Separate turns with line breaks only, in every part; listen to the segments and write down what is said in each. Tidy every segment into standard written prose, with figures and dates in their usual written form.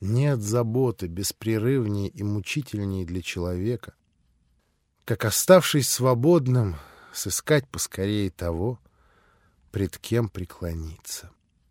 Нет заботы беспрерывнее и мучительнее для человека, как, оставшись свободным, сыскать поскорее того, пред кем преклониться.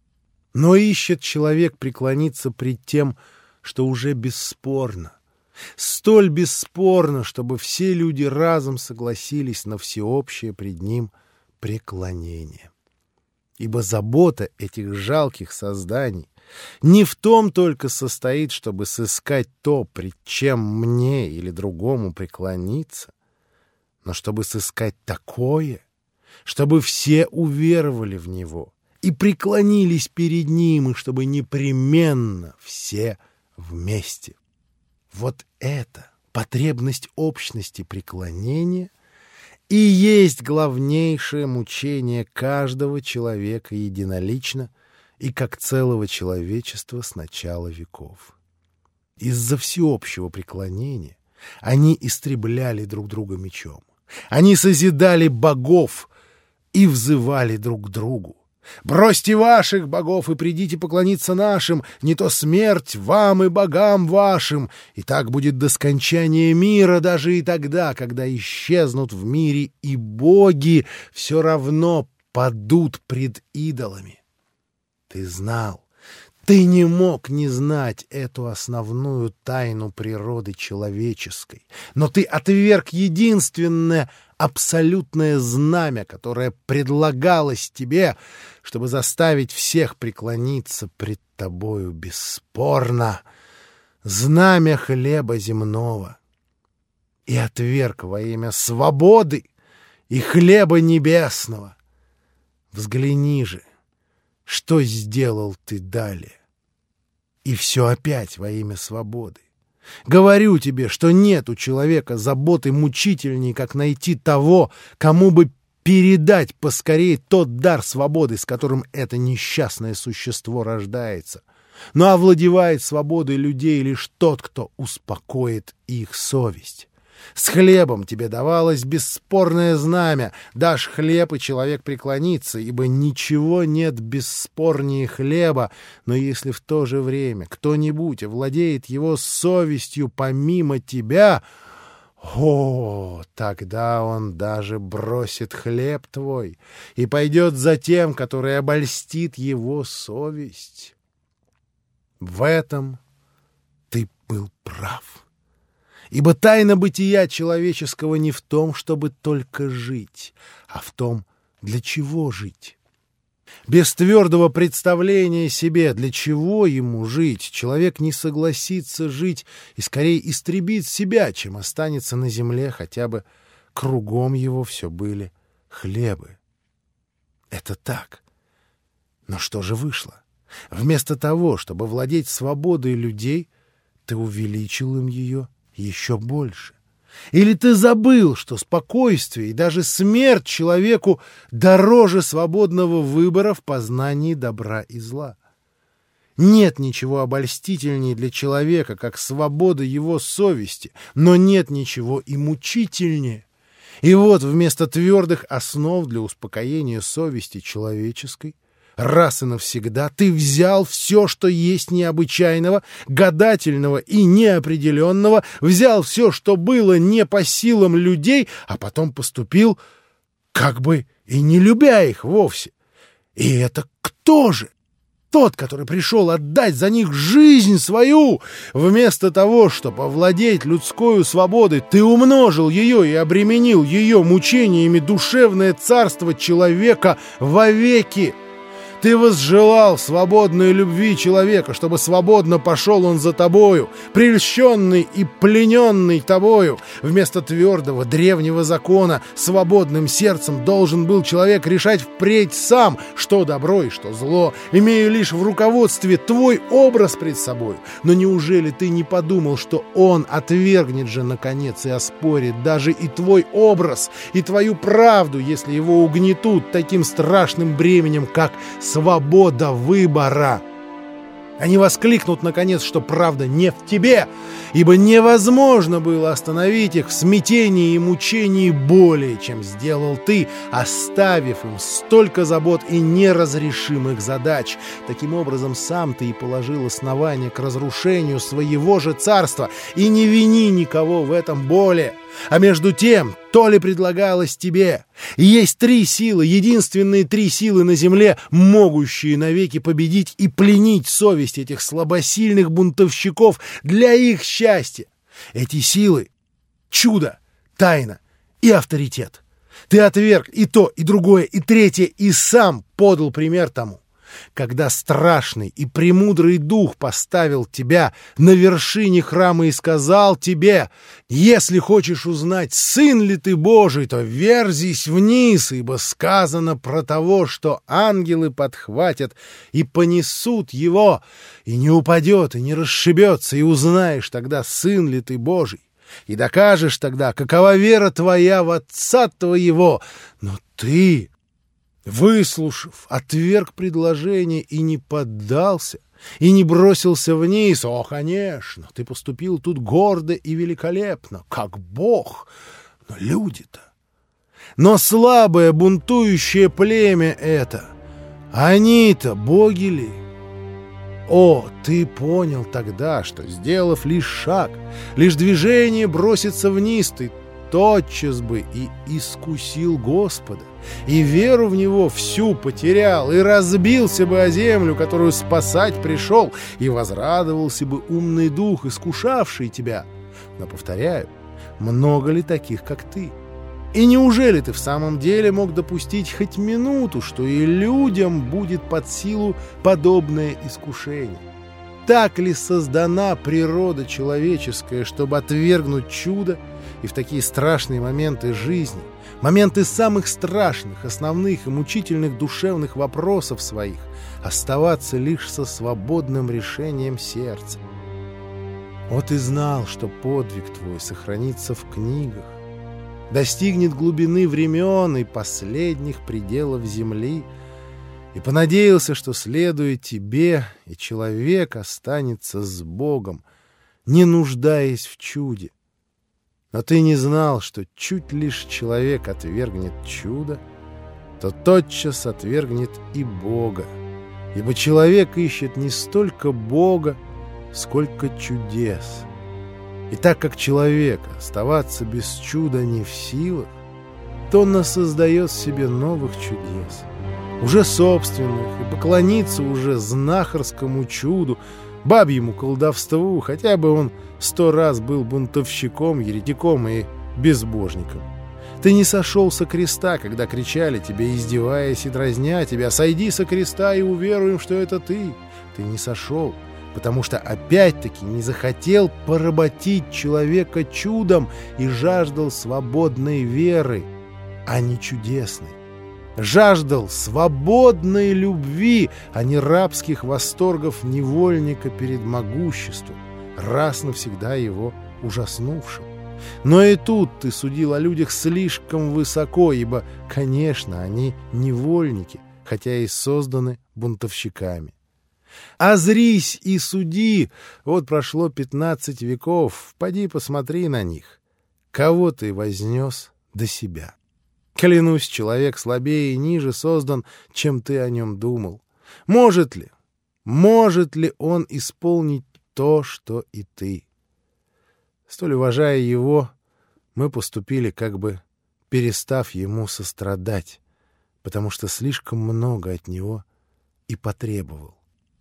Но ищет человек преклониться пред тем, что уже бесспорно, столь бесспорно, чтобы все люди разом согласились на всеобщее пред ним преклонение. Ибо забота этих жалких созданий не в том только состоит, чтобы сыскать то, пред чем мне или другому преклониться, но чтобы сыскать такое, чтобы все уверовали в него и преклонились перед ним, и чтобы непременно все вместе. Вот это потребность общности преклонения и есть главнейшее мучение каждого человека единолично и как целого человечества с начала веков. Из-за всеобщего преклонения они истребляли друг друга мечом. Они созидали богов и взывали друг к другу: «Бросьте ваших богов и придите поклониться нашим, не то смерть вам и богам вашим». И так будет до скончания мира, даже и тогда, когда исчезнут в мире и боги, все равно падут пред идолами. Ты знал, ты не мог не знать эту основную тайну природы человеческой, но ты отверг единственное абсолютное знамя, которое предлагалось тебе, чтобы заставить всех преклониться пред тобою бесспорно, знамя хлеба земного, и отверг во имя свободы и хлеба небесного. Взгляни же, что сделал ты далее. И все опять во имя свободы. Говорю тебе, что нет у человека заботы мучительней, как найти того, кому бы передать поскорее тот дар свободы, с которым это несчастное существо рождается. Но овладевает свободой людей лишь тот, кто успокоит их совесть. С хлебом тебе давалось бесспорное знамя. Дашь хлеб, и человек преклонится, ибо ничего нет бесспорнее хлеба. Но если в то же время кто-нибудь овладеет его совестью помимо тебя, тогда он даже бросит хлеб твой и пойдет за тем, который обольстит его совесть. В этом ты был прав. Ибо тайна бытия человеческого не в том, чтобы только жить, а в том, для чего жить. Без твердого представления себе, для чего ему жить, человек не согласится жить и скорее истребит себя, чем останется на земле, хотя бы кругом его все были хлебы. Это так. Но что же вышло? Вместо того, чтобы владеть свободой людей, ты увеличил им ее еще больше. Или ты забыл, что спокойствие и даже смерть человеку дороже свободного выбора в познании добра и зла? Нет ничего обольстительнее для человека, как свобода его совести, но нет ничего и мучительнее. И вот вместо твердых основ для успокоения совести человеческой раз и навсегда ты взял все, что есть необычайного, гадательного и неопределенного, взял все, что было не по силам людей, а потом поступил, как бы и не любя их вовсе. И это кто же? Тот, который пришел отдать за них жизнь свою. Вместо того, чтобы овладеть людскою свободой, ты умножил ее и обременил ее мучениями душевное царство человека вовеки. Ты возжелал свободной любви человека, чтобы свободно пошел он за тобою, прельщенный и плененный тобою. Вместо твердого древнего закона свободным сердцем должен был человек решать впредь сам, что добро и что зло, имея лишь в руководстве твой образ пред собой. Но неужели ты не подумал, что он отвергнет же, наконец, и оспорит даже и твой образ, и твою правду, если его угнетут таким страшным бременем, как свобода выбора? Они воскликнут, наконец, что правда не в тебе, ибо невозможно было остановить их в смятении и мучении более, чем сделал ты, оставив им столько забот и неразрешимых задач. Таким образом, сам ты и положил основание к разрушению своего же царства, и не вини никого в этом более. А между тем, то ли предлагалось тебе. И есть 3 силы, единственные 3 силы на земле, могущие навеки победить и пленить совесть этих слабосильных бунтовщиков для их счастья. Эти силы — чудо, тайна и авторитет. Ты отверг и то, и другое, и третье, и сам подал пример тому. Когда страшный и премудрый дух поставил тебя на вершине храма и сказал тебе: «Если хочешь узнать, сын ли ты Божий, то верзись вниз, ибо сказано про того, что ангелы подхватят и понесут его, и не упадет, и не расшибется, и узнаешь тогда, сын ли ты Божий, и докажешь тогда, какова вера твоя в Отца твоего». Но ты, выслушав, отверг предложение и не поддался, и не бросился вниз. О, конечно, ты поступил тут гордо и великолепно, как Бог, но люди-то... Но слабое бунтующее племя это, они-то боги ли? О, ты понял тогда, что, сделав лишь шаг, лишь движение броситься вниз, ты тотчас бы и искусил Господа, и веру в Него всю потерял, и разбился бы о землю, которую спасать пришел, и возрадовался бы умный дух, искушавший тебя. Но, повторяю, много ли таких, как ты? И неужели ты в самом деле мог допустить хоть минуту, что и людям будет под силу подобное искушение? Так ли создана природа человеческая, чтобы отвергнуть чудо и в такие страшные моменты жизни, моменты самых страшных, основных и мучительных душевных вопросов своих, оставаться лишь со свободным решением сердца? Вот и знал, что подвиг твой сохранится в книгах, достигнет глубины времен и последних пределов земли, и понадеялся, что, следуя тебе, и человек останется с Богом, не нуждаясь в чуде. Но ты не знал, что чуть лишь человек отвергнет чудо, то тотчас отвергнет и Бога, ибо человек ищет не столько Бога, сколько чудес. И так как человек оставаться без чуда не в силах, то он создает себе новых чудес, уже собственных, и поклонится уже знахарскому чуду, бабьему колдовству, хотя бы он 100 раз был бунтовщиком, еретиком и безбожником. Ты не сошел со креста, когда кричали тебе, издеваясь и дразня тебя: «Сойди со креста и уверуем, что это ты». Ты не сошел, потому что опять-таки не захотел поработить человека чудом и жаждал свободной веры, а не чудесной. Жаждал свободной любви, а не рабских восторгов невольника перед могуществом, раз навсегда его ужаснувшим. Но и тут ты судил о людях слишком высоко, ибо, конечно, они невольники, хотя и созданы бунтовщиками. Озрись и суди, вот прошло 15 веков, поди посмотри на них. Кого ты вознес до себя? Клянусь, человек слабее и ниже создан, чем ты о нем думал. Может ли он исполнить то, что и ты? Столь уважая его, мы поступили, как бы перестав ему сострадать, потому что слишком много от него и потребовал.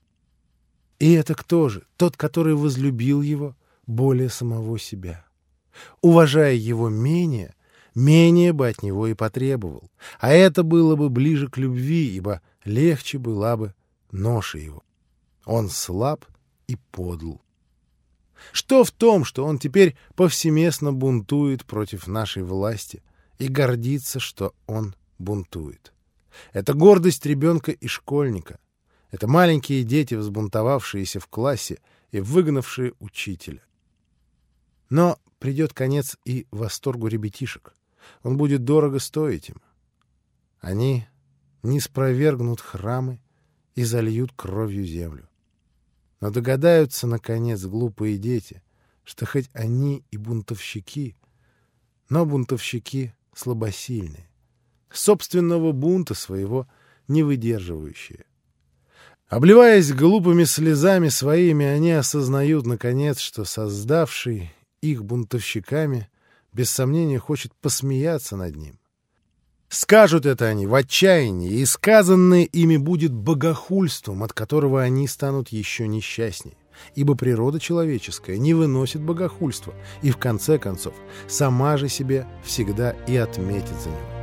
И это кто же? Тот, который возлюбил его более самого себя. Уважая его менее бы от него и потребовал. А это было бы ближе к любви, ибо легче была бы ноша его. Он слаб и подл. Что в том, что он теперь повсеместно бунтует против нашей власти и гордится, что он бунтует? Это гордость ребенка и школьника. Это маленькие дети, взбунтовавшиеся в классе и выгнавшие учителя. Но придет конец и восторгу ребятишек. Он будет дорого стоить им. Они ниспровергнут храмы и зальют кровью землю. Но догадаются, наконец, глупые дети, что хоть они и бунтовщики, но бунтовщики слабосильные, собственного бунта своего не выдерживающие. Обливаясь глупыми слезами своими, они осознают, наконец, что создавший их бунтовщиками без сомнения хочет посмеяться над ним. Скажут это они в отчаянии, и сказанное ими будет богохульством, от которого они станут еще несчастнее. Ибо природа человеческая не выносит богохульства, и в конце концов сама же себе всегда и отметит за него.